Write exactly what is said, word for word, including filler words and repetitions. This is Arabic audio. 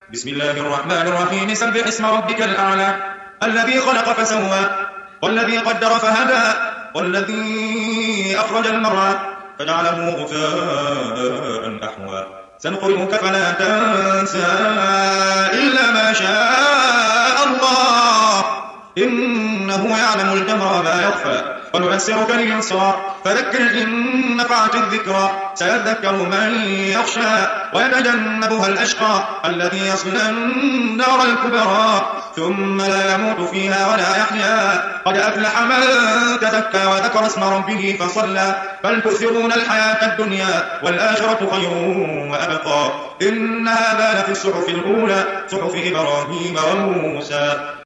بسم الله الرحمن الرحيم سبح اسم ربك الأعلى الذي خلق فسوى والذي قدر فهدى والذي أخرج المرعى فجعله غثاء أحوى سنقرئك فلا تنسى إلا ما شاء الله إنه يعلم الجهر وما يخفى ونيسرك لليسرى فذكر إن نفعت الذكرى سيذكر من يخشى ويتجنبها الأشقى الذي يصلى النار الكبرى ثم لا يموت فيها ولا يحيا قد أفلح من تزكى وذكر اسم ربه فصلى بل تؤثرون الحياة الدنيا والآخرة خير وأبقى إن هذا لفي الصحف الأولى صحف إبراهيم وموسى.